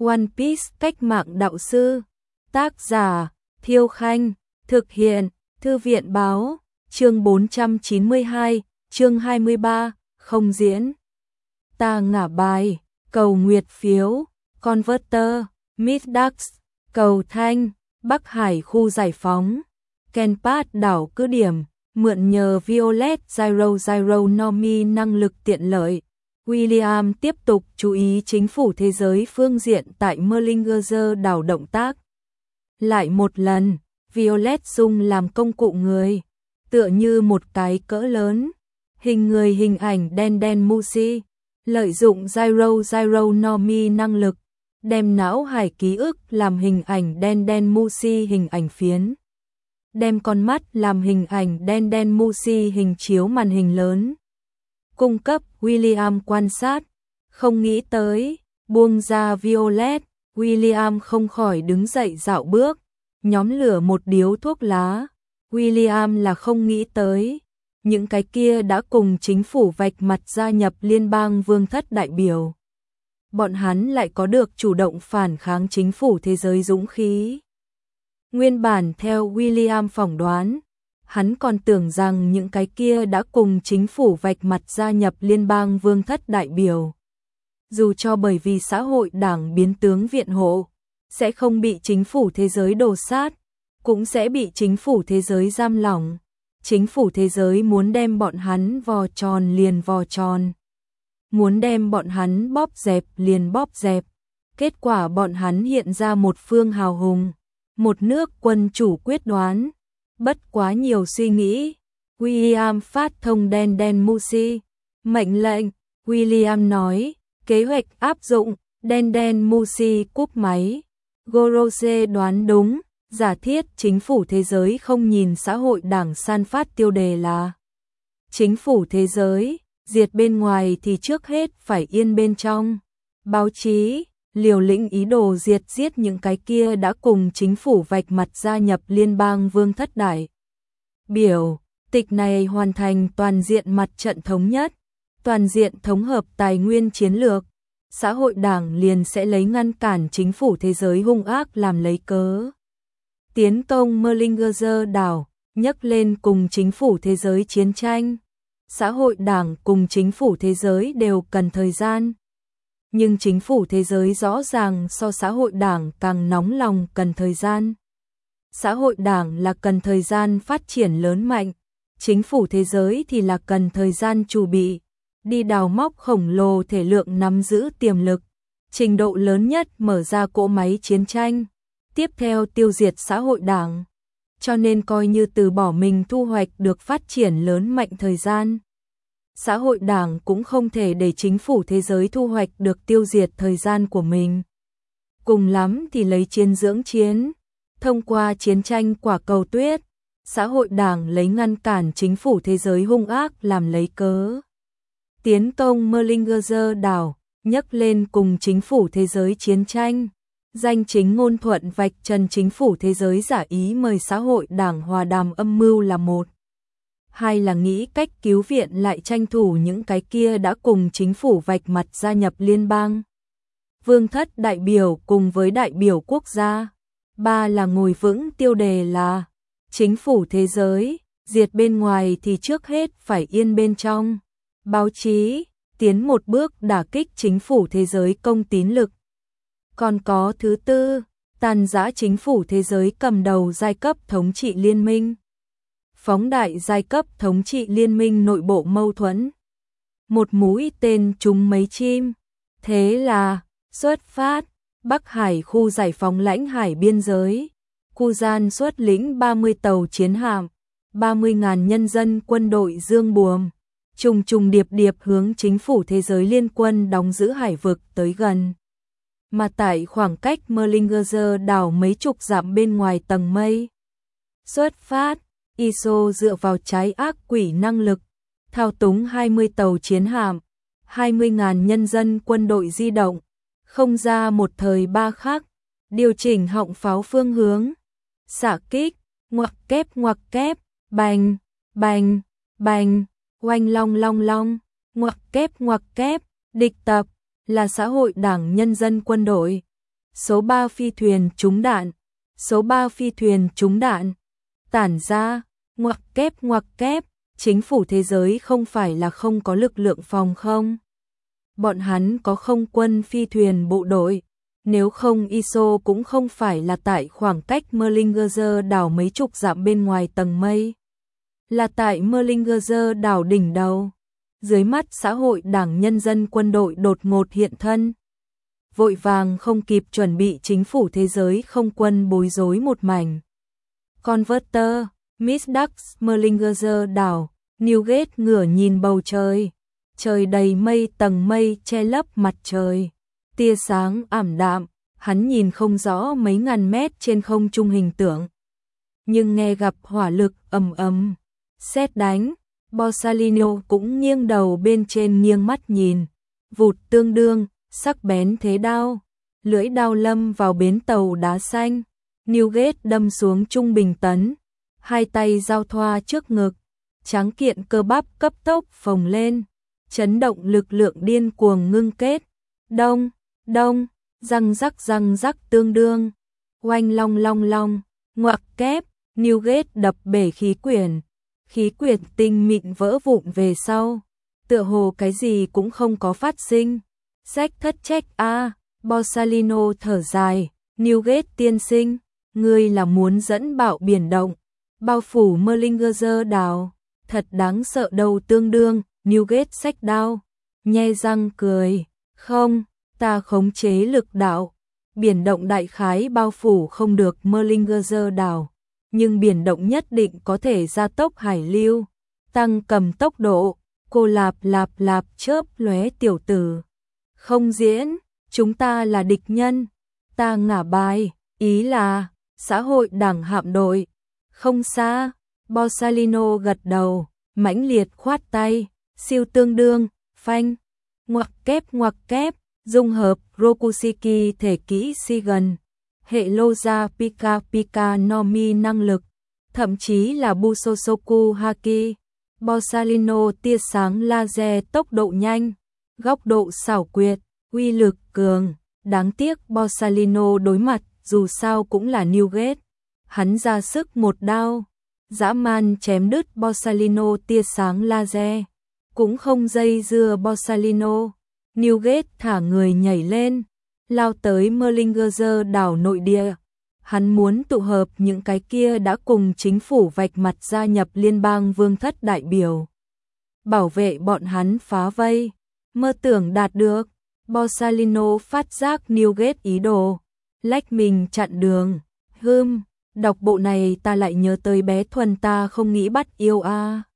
One Piece cách mạng đạo sư. Tác giả Thiêu Khanh. Thực hiện Thư viện báo. Chương 492, chương 23, không diễn. Ta ngả bài, cầu nguyệt phiếu, Converter, Middax, cầu thanh, Bắc Hải khu giải phóng, Kenpath đảo cứ điểm, mượn nhờ Violet Gyro Nomi năng lực tiện lợi. William tiếp tục chú ý chính phủ thế giới phương diện tại Merlinger đảo động tác. Lại một lần, Violet dùng làm công cụ người, tựa như một cái cỡ lớn, hình người hình ảnh đen Musi, lợi dụng Gyro Nomi năng lực, đem não hải ký ức làm hình ảnh đen Musi hình ảnh phiến, đem con mắt làm hình ảnh đen Musi hình chiếu màn hình lớn. Cung cấp William quan sát, không nghĩ tới, buông ra Violet, William không khỏi đứng dậy dạo bước, nhóm lửa một điếu thuốc lá. William là không nghĩ tới, những cái kia đã cùng chính phủ vạch mặt gia nhập liên bang vương thất đại biểu. Bọn hắn lại có được chủ động phản kháng chính phủ thế giới dũng khí. Nguyên bản theo William phỏng đoán, hắn còn tưởng rằng những cái kia đã cùng chính phủ vạch mặt gia nhập liên bang vương thất đại biểu. Dù cho bởi vì xã hội đảng biến tướng viện hộ, sẽ không bị chính phủ thế giới đổ sát, cũng sẽ bị chính phủ thế giới giam lỏng. Chính phủ thế giới muốn đem bọn hắn vò tròn liền vò tròn, muốn đem bọn hắn bóp dẹp liền bóp dẹp. Kết quả bọn hắn hiện ra một phương hào hùng, một nước quân chủ quyết đoán. Bất quá nhiều suy nghĩ, William phát thông đen Musi. Mệnh lệnh, William nói, kế hoạch áp dụng, đen Musi cúp máy. Gorose đoán đúng, giả thiết chính phủ thế giới không nhìn xã hội đảng san phát tiêu đề là chính phủ thế giới, diệt bên ngoài thì trước hết phải yên bên trong. Báo chí, liều lĩnh ý đồ diệt giết những cái kia đã cùng chính phủ vạch mặt gia nhập liên bang vương thất đại biểu. Tịch này hoàn thành toàn diện mặt trận thống nhất, toàn diện thống hợp tài nguyên chiến lược. Xã hội đảng liền sẽ lấy ngăn cản chính phủ thế giới hung ác làm lấy cớ. Tiến công Merlinger đảo, nhấc lên cùng chính phủ thế giới chiến tranh. Xã hội đảng cùng chính phủ thế giới đều cần thời gian. Nhưng chính phủ thế giới rõ ràng so xã hội đảng càng nóng lòng cần thời gian. Xã hội đảng là cần thời gian phát triển lớn mạnh, chính phủ thế giới thì là cần thời gian chuẩn bị, đi đào móc khổng lồ thể lượng nắm giữ tiềm lực, trình độ lớn nhất mở ra cỗ máy chiến tranh, tiếp theo tiêu diệt xã hội đảng. Cho nên coi như từ bỏ mình thu hoạch được phát triển lớn mạnh thời gian. Xã hội đảng cũng không thể để chính phủ thế giới thu hoạch được tiêu diệt thời gian của mình. Cùng lắm thì lấy chiến dưỡng chiến, thông qua chiến tranh quả cầu tuyết, xã hội đảng lấy ngăn cản chính phủ thế giới hung ác làm lấy cớ. Tiến công Merlinger đảo, nhấc lên cùng chính phủ thế giới chiến tranh. Danh chính ngôn thuận vạch trần chính phủ thế giới giả ý mời xã hội đảng hòa đàm âm mưu là một. Hai là nghĩ cách cứu viện lại tranh thủ những cái kia đã cùng chính phủ vạch mặt gia nhập liên bang vương thất đại biểu cùng với đại biểu quốc gia. Ba là ngồi vững tiêu đề là chính phủ thế giới, diệt bên ngoài thì trước hết phải yên bên trong. Báo chí, tiến một bước đả kích chính phủ thế giới công tín lực. Còn có thứ tư, tàn giã chính phủ thế giới cầm đầu giai cấp thống trị liên minh. Phóng đại giai cấp thống trị liên minh nội bộ mâu thuẫn. Một mũi tên trúng mấy chim. Thế là, xuất phát, Bắc Hải khu giải phóng lãnh hải biên giới. Kuzan xuất lĩnh 30 tàu chiến hạm, 30.000 nhân dân quân đội dương buồm. Trùng điệp hướng chính phủ thế giới liên quân đóng giữ hải vực tới gần. Mà tại khoảng cách Merlinger đảo mấy chục dặm bên ngoài tầng mây. Xuất phát, ISO dựa vào trái ác quỷ năng lực, thao túng 20 tàu chiến hạm, 20.000 nhân dân quân đội di động, không ra một thời ba khắc, điều chỉnh họng pháo phương hướng, xạ kích, ngoặc kép, bành, oanh long, ngoặc kép, địch tập, là xã hội đảng nhân dân quân đội. Số 3 phi thuyền trúng đạn. Số 3 phi thuyền trúng đạn. Tản ra, ngoặc kép, chính phủ thế giới không phải là không có lực lượng phòng không. Bọn hắn có không quân phi thuyền bộ đội. Nếu không ISO cũng không phải là tại khoảng cách Merlingerzer đảo mấy chục dặm bên ngoài tầng mây. Là tại Merlingerzer đảo đỉnh đầu. Dưới mắt xã hội đảng nhân dân quân đội đột ngột hiện thân. Vội vàng không kịp chuẩn bị, chính phủ thế giới không quân bối rối một mảnh. Converter, Miss Ducks, Merlingerzer đảo, Newgate ngửa nhìn bầu trời. Trời đầy mây, tầng mây che lấp mặt trời. Tia sáng ảm đạm, hắn nhìn không rõ mấy ngàn mét trên không trung hình tượng. Nhưng nghe gặp hỏa lực ầm ầm, sét đánh, Borsalino cũng nghiêng đầu bên trên nghiêng mắt nhìn. Vụt tương đương, sắc bén thế đao. Lưỡi đao lâm vào bến tàu đá xanh. Newgate đâm xuống trung bình tấn. Hai tay giao thoa trước ngực. Tráng kiện cơ bắp cấp tốc phồng lên. Chấn động lực lượng điên cuồng ngưng kết. Đông, đông, răng rắc tương đương. Oanh long long long, ngoặc kép, Newgate đập bể khí quyển. Khí quyển tinh mịn vỡ vụn về sau. Tựa hồ cái gì cũng không có phát sinh. Sách thất trách a. Borsalino thở dài. Newgate tiên sinh, ngươi là muốn dẫn bão biển động, bao phủ Merlingerzer đảo. Thật đáng sợ đầu tương đương. Newgate xách đao, nhe răng cười. Không, ta khống chế lực đạo. Biển động đại khái bao phủ không được Merlingerzer đảo, nhưng biển động nhất định có thể gia tốc hải lưu, tăng cầm tốc độ. Cô lạp chớp lóe tiểu tử. Không diễn, chúng ta là địch nhân. Ta ngả bài, ý là xã hội đảng hạm đội. Không xa, Borsalino gật đầu, mãnh liệt khoát tay. Siêu tương đương, phanh, ngoặc kép, dung hợp Rokushiki thể kỹ Shigen, hệ Loza Pika Nomi năng lực, thậm chí là Busosoku Haki. Borsalino tia sáng laser tốc độ nhanh, góc độ xảo quyệt, uy lực cường. Đáng tiếc Borsalino đối mặt dù sao cũng là Newgate. Hắn ra sức một đao, dã man chém đứt Borsalino tia sáng laser. Cũng không dây dưa Borsalino. Newgate thả người nhảy lên, lao tới Merlingerzer đảo nội địa. Hắn muốn tụ hợp những cái kia đã cùng chính phủ vạch mặt gia nhập liên bang vương thất đại biểu. Bảo vệ bọn hắn phá vây. Mơ tưởng đạt được. Borsalino phát giác Newgate ý đồ lách mình chặn đường. Đọc bộ này ta lại nhớ tới bé Thuần, ta không nghĩ bắt yêu a.